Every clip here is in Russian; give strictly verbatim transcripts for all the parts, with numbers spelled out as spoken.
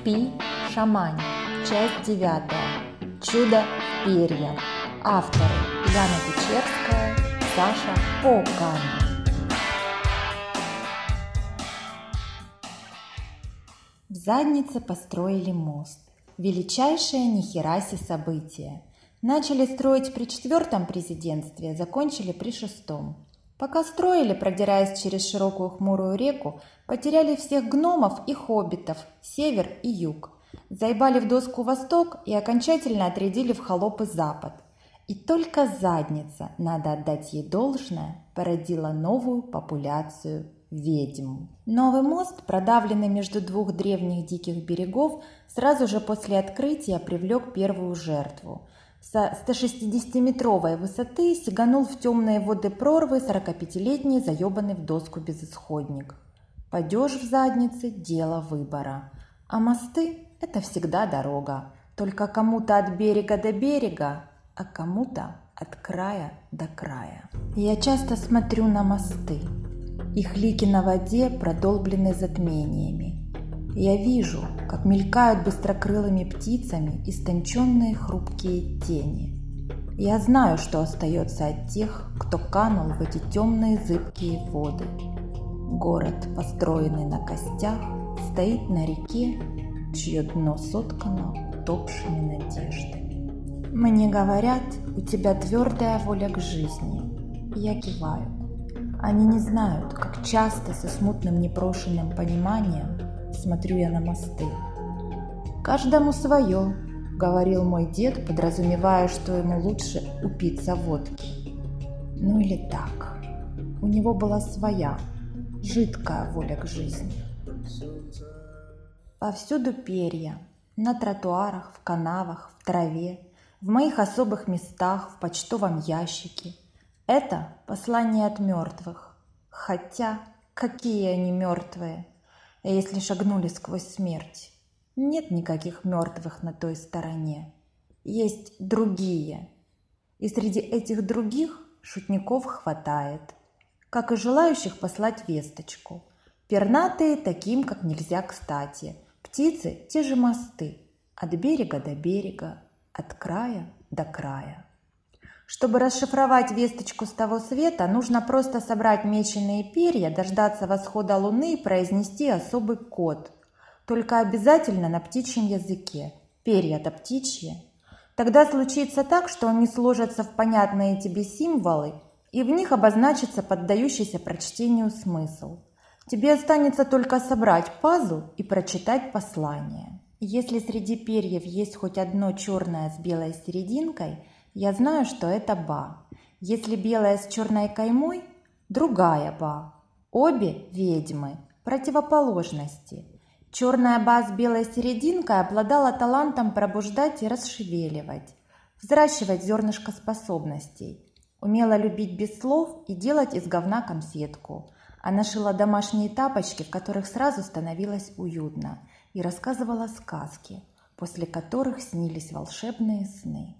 Пи Шамань. Часть девятая. Чудо в перьях. Авторы: Яна Печерская, Саша Паукани. В заднице построили мост. Величайшее нихераси событие. Начали строить при четвертом президентстве, закончили при шестом. Пока строили, продираясь через широкую хмурую реку, потеряли всех гномов и хоббитов, север и юг. Заебали в доску восток и окончательно отрядили в холопы запад. И только задница, надо отдать ей должное, породила новую популяцию ведьм. Новый мост, продавленный между двух древних диких берегов, сразу же после открытия привлек первую жертву. Со стошестидесятиметровой высоты сиганул в темные воды прорвы сорокапятилетний заебанный в доску безысходник. Падеж в заднице – дело выбора. А мосты – это всегда дорога. Только кому-то от берега до берега, а кому-то от края до края. Я часто смотрю на мосты. Их лики на воде продолблены затмениями. Я вижу, как мелькают быстрокрылыми птицами истонченные хрупкие тени. Я знаю, что остается от тех, кто канул в эти темные зыбкие воды. Город, построенный на костях, стоит на реке, чье дно соткано утопшими надеждами. Мне говорят, у тебя твердая воля к жизни. Я киваю. Они не знают, как часто со смутным непрошенным пониманием смотрю я на мосты. «Каждому свое», — говорил мой дед, подразумевая, что ему лучше упиться водки. Ну или так. У него была своя, жидкая воля к жизни. Повсюду перья. На тротуарах, в канавах, в траве, в моих особых местах, в почтовом ящике. Это послание от мертвых. Хотя, какие они мертвые, если шагнули сквозь смерть? Нет никаких мертвых на той стороне. Есть другие. И среди этих других шутников хватает, как и желающих послать весточку. Пернатые таким, как нельзя кстати. Птицы – те же мосты. От берега до берега, от края до края. Чтобы расшифровать весточку с того света, нужно просто собрать меченые перья, дождаться восхода луны и произнести особый код. Только обязательно на птичьем языке. Перья-то птичьи. Тогда случится так, что они сложатся в понятные тебе символы, и в них обозначится поддающийся прочтению смысл. Тебе останется только собрать пазл и прочитать послание. Если среди перьев есть хоть одно черное с белой серединкой, я знаю, что это ба. Если белая с черной каймой – другая ба. Обе ведьмы, противоположности. Черная ба с белой серединкой обладала талантом пробуждать и расшевеливать, взращивать зернышко способностей. Умела любить без слов и делать из говна конфетку. Она шила домашние тапочки, в которых сразу становилось уютно, и рассказывала сказки, после которых снились волшебные сны.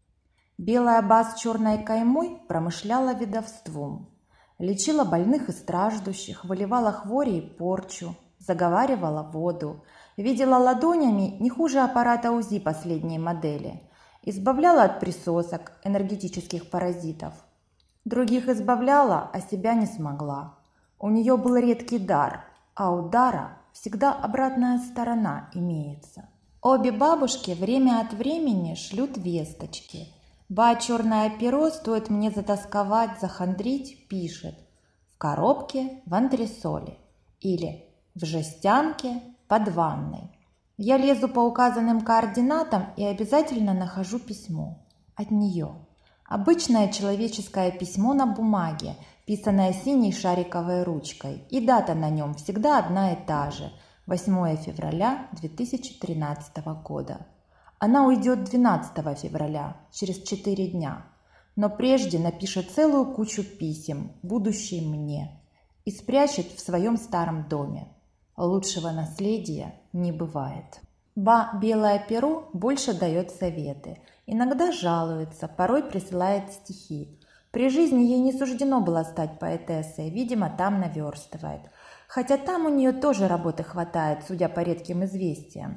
Белая ба с черной каймой промышляла ведовством, лечила больных и страждущих, выливала хвори и порчу, заговаривала воду, видела ладонями не хуже аппарата УЗИ последней модели, избавляла от присосок, энергетических паразитов. Других избавляла, а себя не смогла. У нее был редкий дар, а у дара всегда обратная сторона имеется. Обе бабушки время от времени шлют весточки. Ба черное перо, стоит мне затасковать, захандрить, пишет: в коробке в антресоле или в жестянке под ванной. Я лезу по указанным координатам и обязательно нахожу письмо от нее. Обычное человеческое письмо на бумаге, писанное синей шариковой ручкой, и дата на нем всегда одна и та же – восьмое февраля две тысячи тринадцатого года. Она уйдет двенадцатого февраля, через четыре дня, но прежде напишет целую кучу писем, будущей мне, и спрячет в своем старом доме. Лучшего наследия не бывает. Ба белое перо больше дает советы, иногда жалуется, порой присылает стихи. При жизни ей не суждено было стать поэтессой, видимо, там наверстывает. Хотя там у нее тоже работы хватает, судя по редким известиям.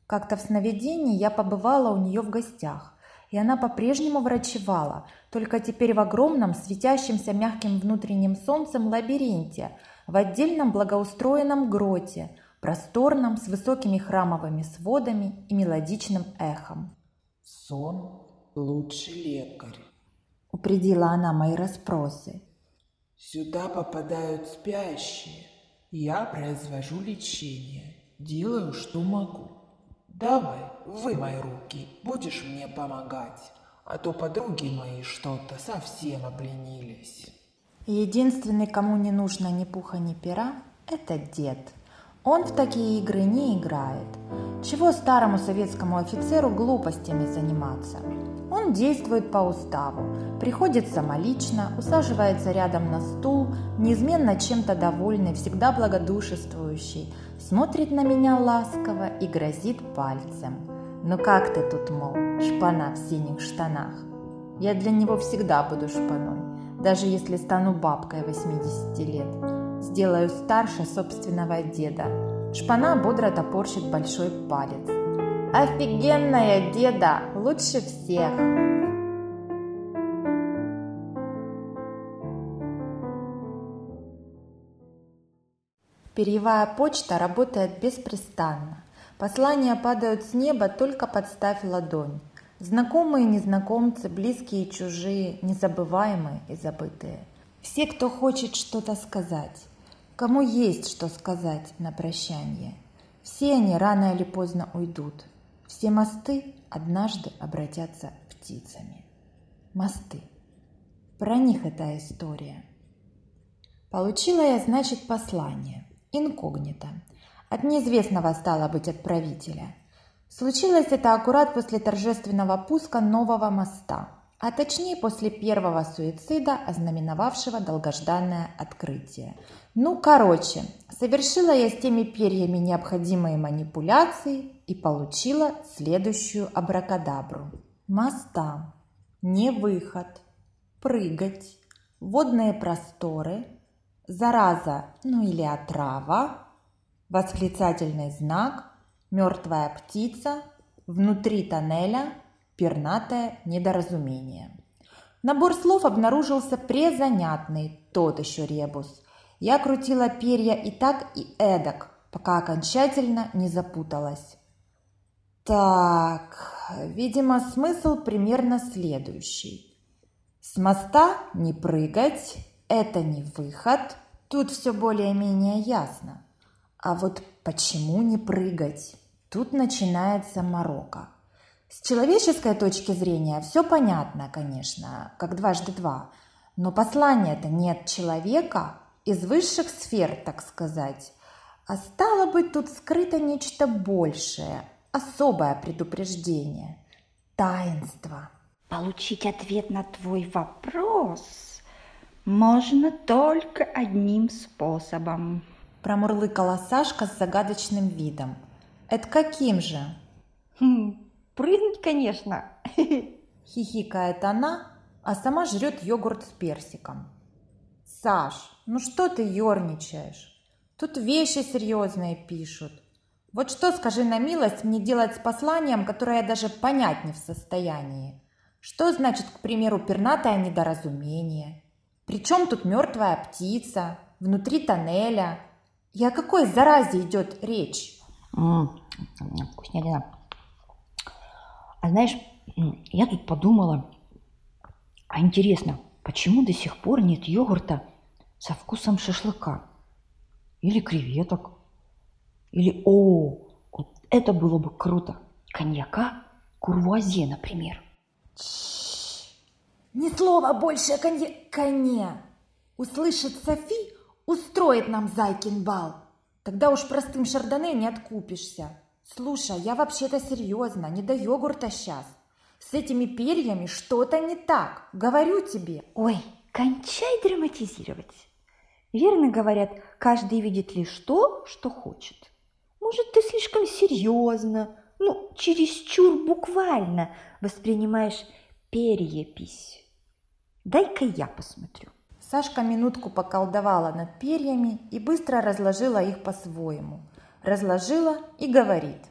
Как-то в сновидении я побывала у нее в гостях, и она по-прежнему врачевала, только теперь в огромном, светящемся мягким внутренним солнцем лабиринте, в отдельном благоустроенном гроте, просторном, с высокими храмовыми сводами и мелодичным эхом. «Сон – лучший лекарь», – упредила она мои расспросы. «Сюда попадают спящие. Я произвожу лечение, делаю, что могу. Давай, вымой руки, будешь мне помогать, а то подруги мои что-то совсем обленились». Единственный, кому не нужно ни пуха, ни пера, это дед. Он в такие игры не играет. Чего старому советскому офицеру глупостями заниматься? Он действует по уставу, приходит самолично, усаживается рядом на стул, неизменно чем-то довольный, всегда благодушествующий, смотрит на меня ласково и грозит пальцем. «Ну как ты тут, мол, шпана в синих штанах?» Я для него всегда буду шпаной, даже если стану бабкой восьмидесяти лет. Сделаю старше собственного деда. Шпана бодро топорщит большой палец. «Офигенная, деда! Лучше всех!» Перьевая почта работает беспрестанно. Послания падают с неба, только подставь ладонь. Знакомые и незнакомцы, близкие и чужие, незабываемые и забытые. Все, кто хочет что-то сказать, кому есть что сказать на прощание. Все они рано или поздно уйдут. Все мосты однажды обратятся птицами. Мосты. Про них эта история. Получила я, значит, послание. Инкогнито. От неизвестного, стало быть, отправителя. Случилось это аккурат после торжественного пуска нового моста, а точнее после первого суицида, ознаменовавшего долгожданное открытие. Ну, короче, совершила я с теми перьями необходимые манипуляции и получила следующую абракадабру. Моста, не выход, прыгать, водные просторы, зараза, ну или отрава, восклицательный знак, мертвая птица, внутри тоннеля, пернатое недоразумение. Набор слов обнаружился презанятный, тот еще ребус. Я крутила перья и так, и эдак, пока окончательно не запуталась. Так, видимо, смысл примерно следующий. С моста не прыгать, это не выход, тут все более-менее ясно. А вот почему не прыгать? Тут начинается морока. С человеческой точки зрения все понятно, конечно, как дважды два. Но послание-то не от человека, из высших сфер, так сказать. А стало быть, тут скрыто нечто большее, особое предупреждение, таинство. Получить ответ на твой вопрос можно только одним способом. Промурлыкала Сашка с загадочным видом. Это каким же? Хм, прыгнуть, конечно. Хихикает она, а сама жрет йогурт с персиком. Саш, ну что ты ерничаешь? Тут вещи серьезные пишут. Вот что, скажи на милость, мне делать с посланием, которое я даже понять не в состоянии? Что значит, к примеру, пернатое недоразумение? Причем тут мертвая птица, внутри тоннеля? И о какой заразе идет речь? М-м, вкуснятина. А знаешь, я тут подумала, а интересно, почему до сих пор нет йогурта со вкусом шашлыка? Или креветок? Или, о, вот это было бы круто, коньяка курвуазе, например. Тш, ни слова больше о конья... коне. Услышит Софи, устроит нам зайкин бал. Тогда уж простым шардоне не откупишься. Слушай, я вообще-то серьезно, не до йогурта сейчас. С этими перьями что-то не так, говорю тебе. Ой, кончай драматизировать. Верно говорят, каждый видит лишь то, что хочет. Может, ты слишком серьезно, ну, чересчур буквально воспринимаешь перьепись. Дай-ка я посмотрю. Сашка минутку поколдовала над перьями и быстро разложила их по-своему. Разложила и говорит.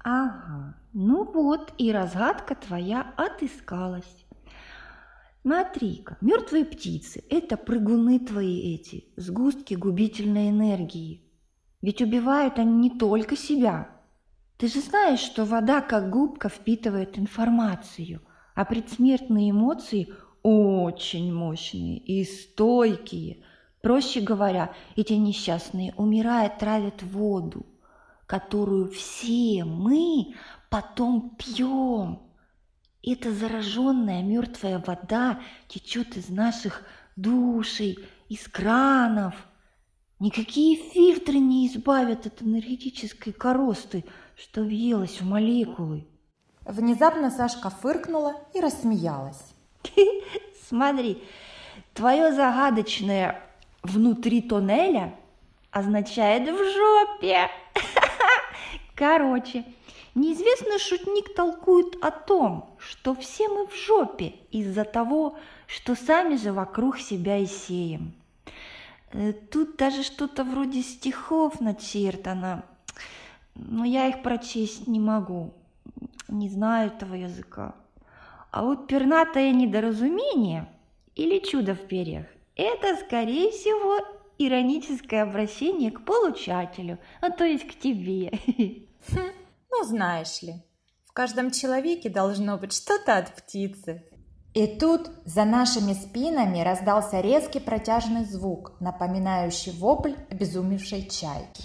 Ага, ну вот и разгадка твоя отыскалась. Смотри-ка, мертвые птицы – это прыгуны твои эти, сгустки губительной энергии. Ведь убивают они не только себя. Ты же знаешь, что вода как губка впитывает информацию, а предсмертные эмоции очень мощные и стойкие. Проще говоря, эти несчастные, умирая, травят воду, которую все мы потом пьем. Эта зараженная мертвая вода течет из наших душей, из кранов. Никакие фильтры не избавят от энергетической коросты, что въелась в молекулы. Внезапно Сашка фыркнула и рассмеялась. Смотри, твое загадочное «внутри тоннеля» означает «в жопе». Короче, неизвестный шутник толкует о том, что все мы в жопе из-за того, что сами же вокруг себя и сеем. Тут даже что-то вроде стихов начертано, но я их прочесть не могу, не знаю этого языка. А вот пернатое недоразумение или чудо в перьях – это, скорее всего, ироническое обращение к получателю, а то есть к тебе. Хм, ну знаешь ли, в каждом человеке должно быть что-то от птицы. И тут за нашими спинами раздался резкий протяжный звук, напоминающий вопль обезумевшей чайки.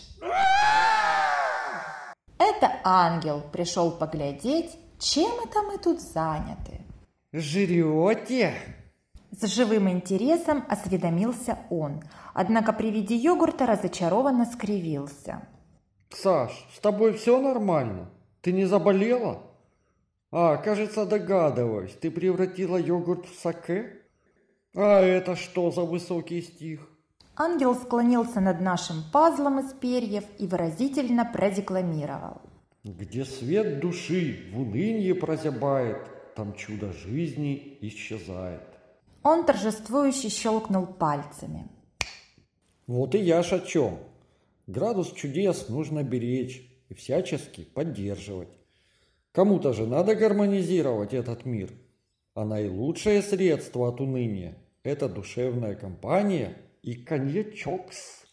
Это ангел пришел поглядеть, чем это мы тут заняты. Жрете? С живым интересом осведомился он, однако при виде йогурта разочарованно скривился. Саш, с тобой все нормально? Ты не заболела? А, кажется, догадываюсь, ты превратила йогурт в саке? А это что за высокий стих? Ангел склонился над нашим пазлом из перьев и выразительно продекламировал. Где свет души в унынье прозябает, там чудо жизни исчезает. Он торжествующе щелкнул пальцами. Вот и я ж о чем. Градус чудес нужно беречь и всячески поддерживать. Кому-то же надо гармонизировать этот мир. А наилучшее средство от уныния – это душевная компания и коньячокс.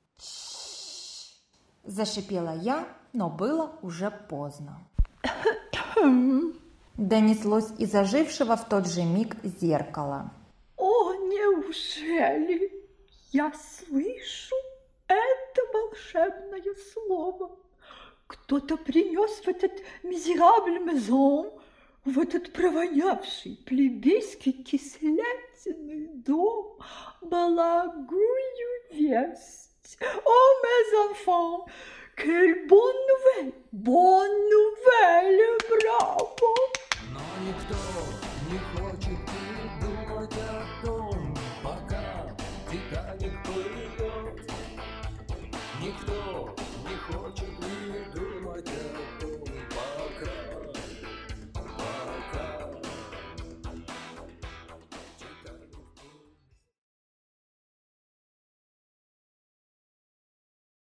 Зашипела я, но было уже поздно. Донеслось из ожившего в тот же миг зеркала. О, неужели я слышу это волшебное слово? Кто-то принес в этот мизерабль мезон, в этот провонявший плебейский кислятиной дом благую весть. О, mes enfants, quelle bonne nouvelle, bonne nouvelle, браво! Но никто